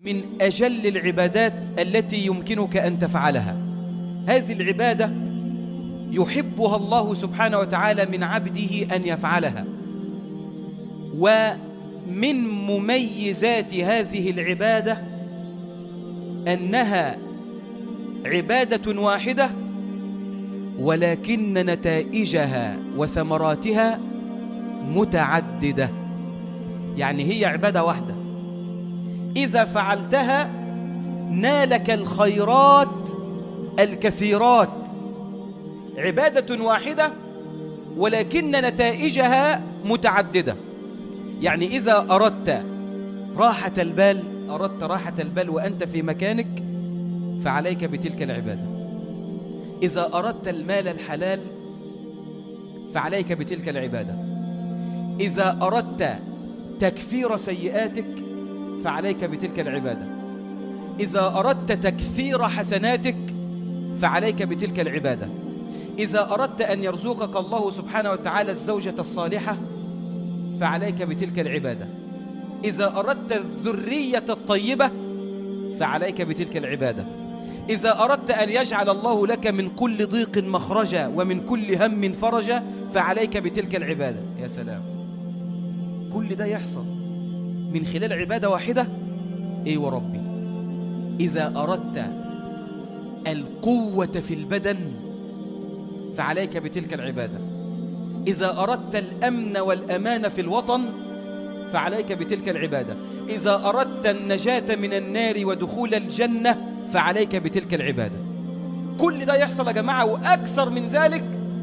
من أجل العبادات التي يمكنك أن تفعلها. هذه العبادة يحبها الله سبحانه وتعالى من عبده أن يفعلها، ومن مميزات هذه العبادة أنها عبادة واحدة ولكن نتائجها وثمراتها متعددة. يعني هي عبادة واحدة إذا فعلتها نالك الخيرات الكثيرات. عبادة واحدة ولكن نتائجها متعددة. يعني إذا أردت راحة البال وأنت في مكانك فعليك بتلك العبادة. إذا أردت المال الحلال فعليك بتلك العبادة. إذا أردت تكفير سيئاتك فعليك بتلك العبادة. إذا أردت تكثير حسناتك فعليك بتلك العبادة. إذا أردت أن يرزقك الله سبحانه وتعالى الزوجة الصالحة فعليك بتلك العبادة. إذا أردت الذرية الطيبة فعليك بتلك العبادة. إذا أردت أن يجعل الله لك من كل ضيق مخرجا ومن كل هم فرجا فعليك بتلك العبادة. يا سلام، كل ده يحصل من خلال عبادة واحدة. إيه وربي، إذا أردت القوة في البدن فعليك بتلك العبادة. إذا أردت الأمن والأمان في الوطن فعليك بتلك العبادة. إذا أردت النجاة من النار ودخول الجنة فعليك بتلك العبادة. كل ده يحصل يا جماعة وأكثر من ذلك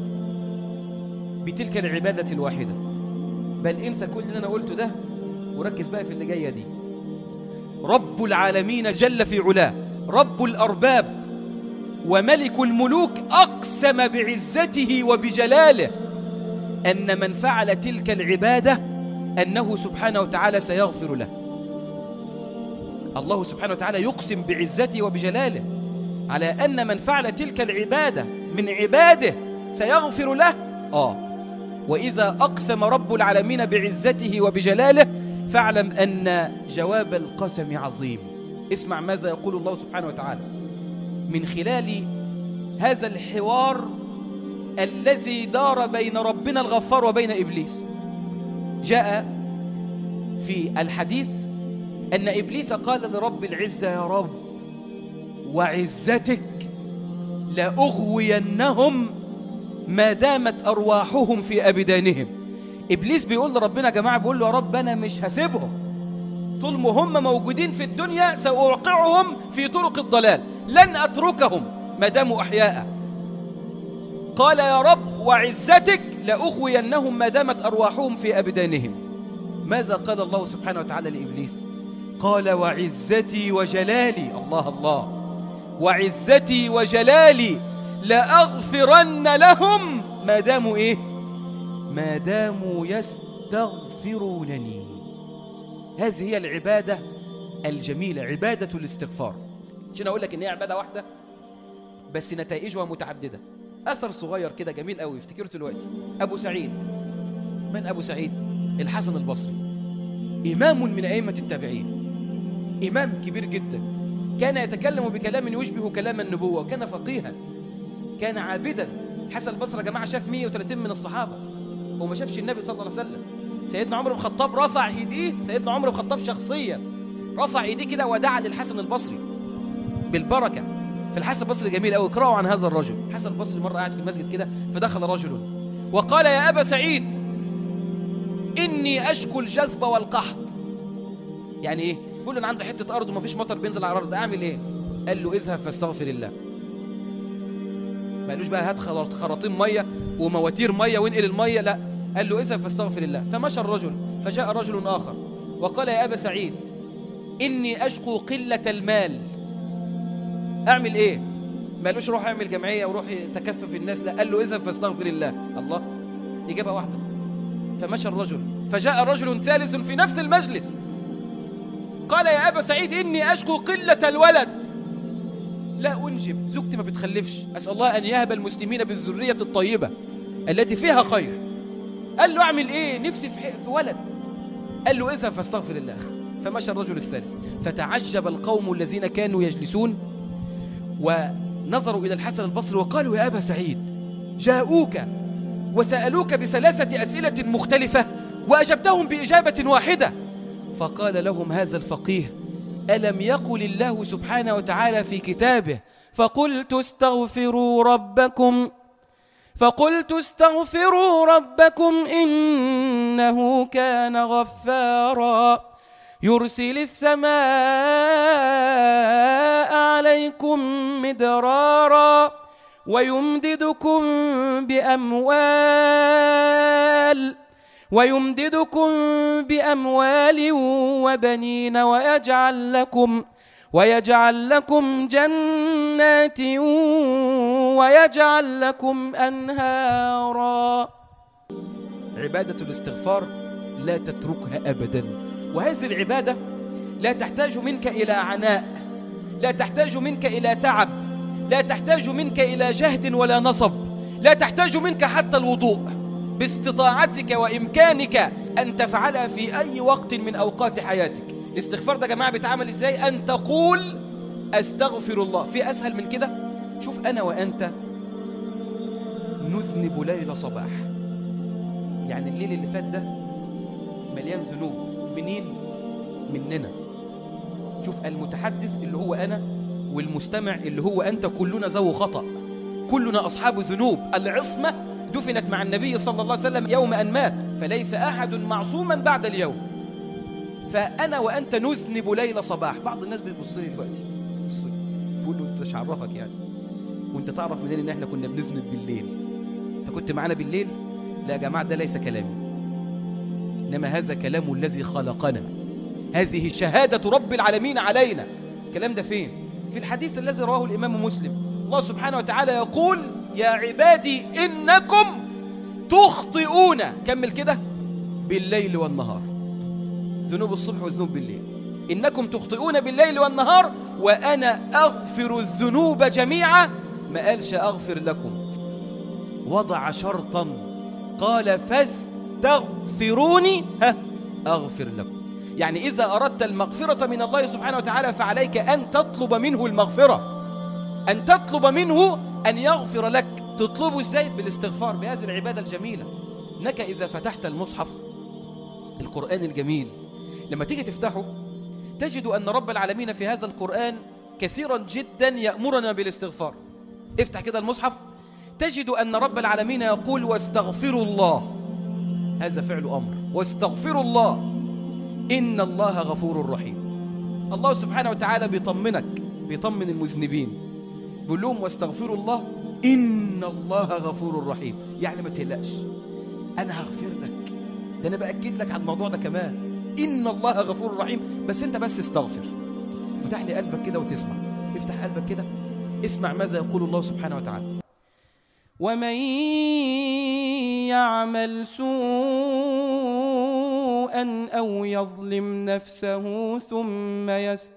بتلك العبادة الواحدة. بل انسى كل اللي أنا قلته ده وركز بقى في اللي جاية دي. رب العالمين جل في علاه، رب الأرباب وملك الملوك، أقسم بعزته وبجلاله أن من فعل تلك العبادة أنه سبحانه وتعالى سيغفر له. الله سبحانه وتعالى يقسم بعزته وبجلاله على أن من فعل تلك العبادة من عباده سيغفر له. وإذا أقسم رب العالمين بعزته وبجلاله فاعلم أن جواب القسم عظيم. اسمع ماذا يقول الله سبحانه وتعالى من خلال هذا الحوار الذي دار بين ربنا الغفار وبين إبليس. جاء في الحديث أن إبليس قال لرب العزة: يا رب وعزتك لأغوينهم ما دامت أرواحهم في أبدانهم. إبليس بيقول لربنا يا جماعة، بيقول له: يا رب أنا مش هسيبهم طول ما هم موجودين في الدنيا، سأوقعهم في طرق الضلال، لن أتركهم ما داموا أحياء. قال: يا رب وعزتك لأغوينهم ما دامت أرواحهم في أبدانهم. ماذا قال الله سبحانه وتعالى لإبليس؟ قال: وعزتي وجلالي، الله الله، وعزتي وجلالي لأغفرن لهم ما داموا إيه؟ ما داموا يستغفرونني. هذه هي العبادة الجميلة، عبادة الاستغفار. عشان أقول لك إن هي عبادة واحدة بس نتائجها متعددة. أثر صغير كده جميل قوي افتكرته دلوقتي. أبو سعيد، من أبو سعيد؟ الحسن البصري، إمام من أئمة التابعين، إمام كبير جدا، كان يتكلم بكلام يشبه كلام النبوة، وكان فقيها، كان عابدا. حسن البصري يا جماعة شاف 130 من الصحابة وما شافش النبي صلى الله عليه وسلم. سيدنا عمر بن الخطاب رفع ايديه، سيدنا عمر بن الخطاب شخصيا رفع ايديه كده ودعا للحسن البصري بالبركة. فالحسن البصري جميل قوي، اقرأوا عن هذا الرجل. الحسن البصري مرة قاعد في المسجد كده فدخل رجل وقال: يا أبا سعيد إني أشكو الجذب والقحط. يعني إيه؟ بيقول له: أنا عندي حتة أرض وما فيش مطر بينزل على الأرض، أعمل إيه؟ قال له: اذهب فاستغفر الله. ما قالوش بقى هات خراطيم مية ومواتير مية وانقل المية، لا، قال له: اذهب فاستغفر الله. فمشى الرجل، فجاء رجل آخر وقال: يا أبا سعيد إني أشكو قلة المال، أعمل إيه؟ ما قالوش روح اعمل جمعية وروح تكفف الناس، لا، قال له: اذهب فاستغفر الله. الله، إجابة واحدة. فمشى الرجل، فجاء رجل ثالث في نفس المجلس قال: يا أبا سعيد إني أشكو قلة الولد، لا أنجب، زوجتي ما بتخلفش، أسأل الله أن يهب المسلمين بالذرية الطيبة التي فيها خير. قال له: أعمل إيه؟ نفسي في ولد. قال له: اذهب فاستغفر الله. فمشى الرجل الثالث. فتعجب القوم الذين كانوا يجلسون ونظروا إلى الحسن البصري وقالوا: يا أبا سعيد، جاءوك وسألوك بثلاثة أسئلة مختلفة وأجبتهم بإجابة واحدة. فقال لهم هذا الفقيه: ألم يقل الله سبحانه وتعالى في كتابه: فقلت استغفروا ربكم إنه كان غفارا يرسل السماء عليكم مدرارا ويمددكم بأموال وبنين ويجعل لكم جنات ويجعل لكم أنهارا. عبادة الاستغفار لا تتركها أبدا، وهذه العبادة لا تحتاج منك إلى عناء، لا تحتاج منك إلى تعب، لا تحتاج منك إلى جهد ولا نصب، لا تحتاج منك حتى الوضوء. باستطاعتك وإمكانك أن تفعلها في أي وقت من أوقات حياتك. الاستغفار ده يا جماعة بيتعمل إزاي؟ أن تقول أستغفر الله. في أسهل من كده؟ شوف أنا وأنت نذنب ليل صباح، يعني الليل اللي فات ده مليان ذنوب. منين؟ مننا. شوف، المتحدث اللي هو أنا والمستمع اللي هو أنت، كلنا ذو خطأ، كلنا أصحاب ذنوب. العصمة دفنت مع النبي صلى الله عليه وسلم يوم أن مات، فليس أحد معصوما بعد اليوم. فأنا وأنت نذنب ليل صباح. بعض الناس بتبص لي دلوقتي بيقول له: أنت مش عرفك يعني، وأنت تعرف منين إن إحنا كنا بنذنب بالليل؟ أنت كنت معنا بالليل؟ لا يا جماعة، ده ليس كلامي، إنما هذا كلام الذي خلقنا، هذه شهادة رب العالمين علينا. الكلام ده فين؟ في الحديث الذي رواه الإمام مسلم. الله سبحانه وتعالى يقول: يا عبادي إنكم تخطئون، كمل كده، بالليل والنهار. ذنوب الصبح وذنوب بالليل. إنكم تخطئون بالليل والنهار وأنا أغفر الذنوب جميعا. ما قالش أغفر لكم، وضع شرطا، قال: فاستغفروني أغفر لكم. يعني إذا أردت المغفرة من الله سبحانه وتعالى فعليك أن تطلب منه المغفرة، أن تطلب منه أن يغفر لك. تطلبه إزاي؟ بالاستغفار، بهذه العبادة الجميلة. إنك إذا فتحت المصحف القرآن الجميل، لما تيجي تفتحه تجد أن رب العالمين في هذا القرآن كثيرا جدا يأمرنا بالاستغفار. افتح كده المصحف تجد أن رب العالمين يقول: واستغفروا الله، هذا فعل أمر، واستغفروا الله إن الله غفور رحيم. الله سبحانه وتعالى بيطمنك، بيطمن المذنبين، بيقول لهم: واستغفروا الله إن الله غفور رحيم. يعني ما تقلقش، أنا هغفر لك. ده أنا بأكد لك على الموضوع ده كمان، إن الله غفور رحيم. بس أنت بس استغفر. افتح لي قلبك كده وتسمع. افتح قلبك كده، اسمع ماذا يقول الله سبحانه وتعالى: ومن يعمل سوءا أو يظلم نفسه ثم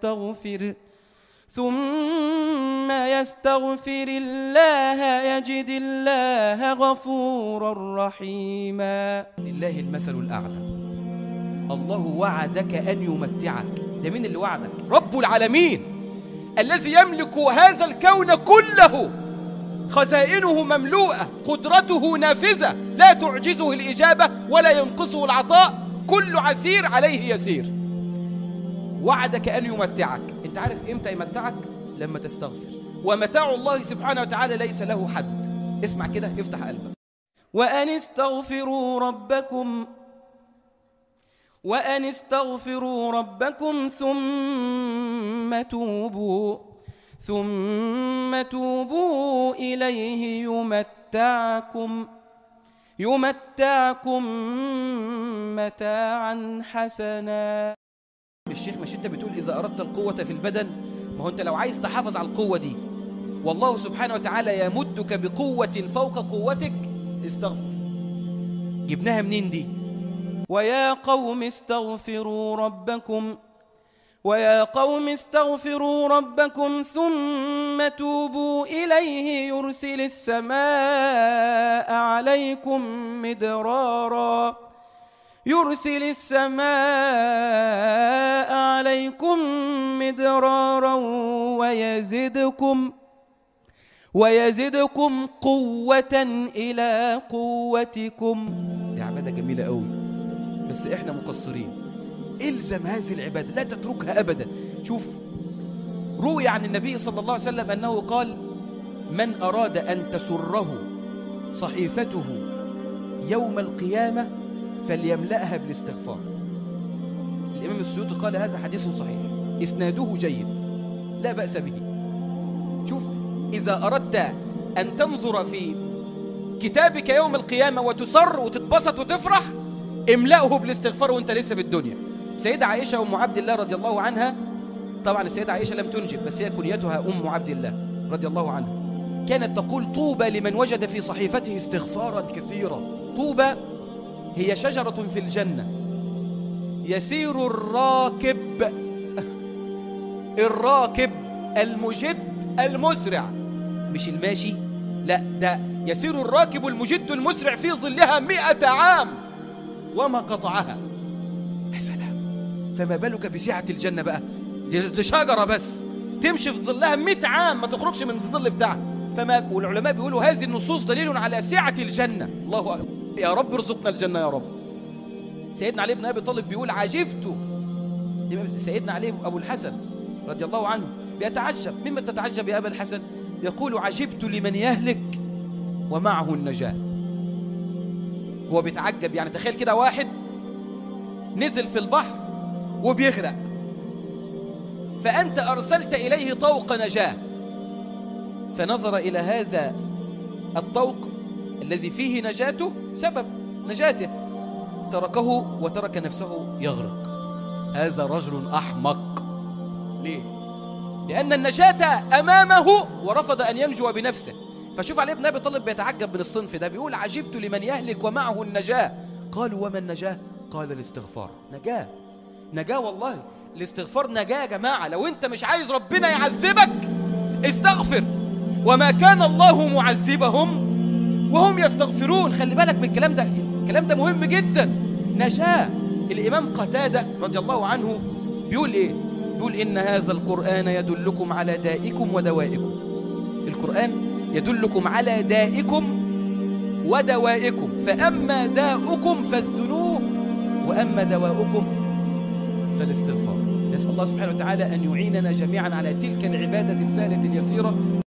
يستغفر الله يجد الله غفورا رحيما. لله المثل الأعلى. الله وعدك أن يمتعك. ده مين اللي وعدك؟ رب العالمين الذي يملك هذا الكون كله، خزائنه مملوءة، قدرته نافذة، لا تعجزه الإجابة ولا ينقصه العطاء، كل عسير عليه يسير. وعدك أن يمتعك. انت عارف امتى يمتعك؟ لما تستغفر. ومتاع الله سبحانه وتعالى ليس له حد. اسمع كده، افتح قلبك. وأن استغفروا ربكم ثم توبوا إليه يمتعكم متاعا حسنا. الشيخ، مش انت بتقول إذا أردت القوة في البدن؟ ما هو انت لو عايز تحافظ على القوة دي والله سبحانه وتعالى يمدك بقوة فوق قوتك، استغفر. جبناها منين دي؟ ويا قوم استغفروا ربكم ثم توبوا إليه يرسل السماء عليكم يرسل السماء عليكم مدرارا ويزدكم قوة إلى قوتكم. دي عبادة جميلة قوي، بس احنا مقصرين. الزم هذه العبادة، لا تتركها أبدا. شوف، روي عن النبي صلى الله عليه وسلم أنه قال: من أراد أن تسره صحيفته يوم القيامة فليملأها بالاستغفار. الإمام السيوطي قال: هذا حديث صحيح إسناده جيد لا بأس به. شوف، إذا أردت أن تنظر في كتابك يوم القيامة وتسر وتتبسط وتفرح، املأه بالاستغفار وانت لسه في الدنيا. سيدة عائشة أم عبد الله رضي الله عنها، طبعا السيدة عائشة لم تنجب بس هي كنيتها أم عبد الله رضي الله عنها، كانت تقول: طوبى لمن وجد في صحيفته استغفارا كثيرا. طوبى هي شجرة في الجنة يسير الراكب المجد المسرع، مش الماشي، لا، ده يسير الراكب المجد المسرع في ظلها 100 عام وما قطعها. يا سلام، فما بالك بسعة الجنة بقى؟ دي شجرة بس تمشي في ظلها 100 عام ما تخرجش من الظل بتاعها. والعلماء بيقولوا هذه النصوص دليل على سعة الجنة. الله أكبر، يا رب ارزقنا الجنة يا رب. سيدنا علي بن أبي طالب بيقول: عجبت. سيدنا علي أبو الحسن رضي الله عنه بيتعجب. مما تتعجب يا أبا الحسن؟ يقول: عجبت لمن يهلك ومعه النجاة. هو بيتعجب، يعني تخيل كده واحد نزل في البحر وبيغرق، فأنت أرسلت إليه طوق نجاة، فنظر إلى هذا الطوق الذي فيه نجاته، سبب نجاته، تركه وترك نفسه يغرق. هذا رجل أحمق. ليه؟ لأن النجاة أمامه ورفض أن ينجو بنفسه. فشوف علي بن أبي طالب بيتعجب من الصنف ده، بيقول: عجبت لمن يهلك ومعه النجاة. قالوا: وما النجاة؟ قال: الاستغفار. نجاة والله، الاستغفار نجاة يا جماعة. لو أنت مش عايز ربنا يعذبك استغفر، وما كان الله معذبهم وهم يستغفرون. خلي بالك من الكلام ده، الكلام ده مهم جدا. نجاة. الإمام قتادة رضي الله عنه بيقول إيه؟ بيقول: إن هذا القرآن يدلكم على دائكم ودوائكم. القرآن يدلكم على دائكم ودوائكم، فأما داؤكم فالذنوب وأما دواؤكم فالاستغفار. نسأل الله سبحانه وتعالى أن يعيننا جميعا على تلك العبادة السهلة اليسيرة.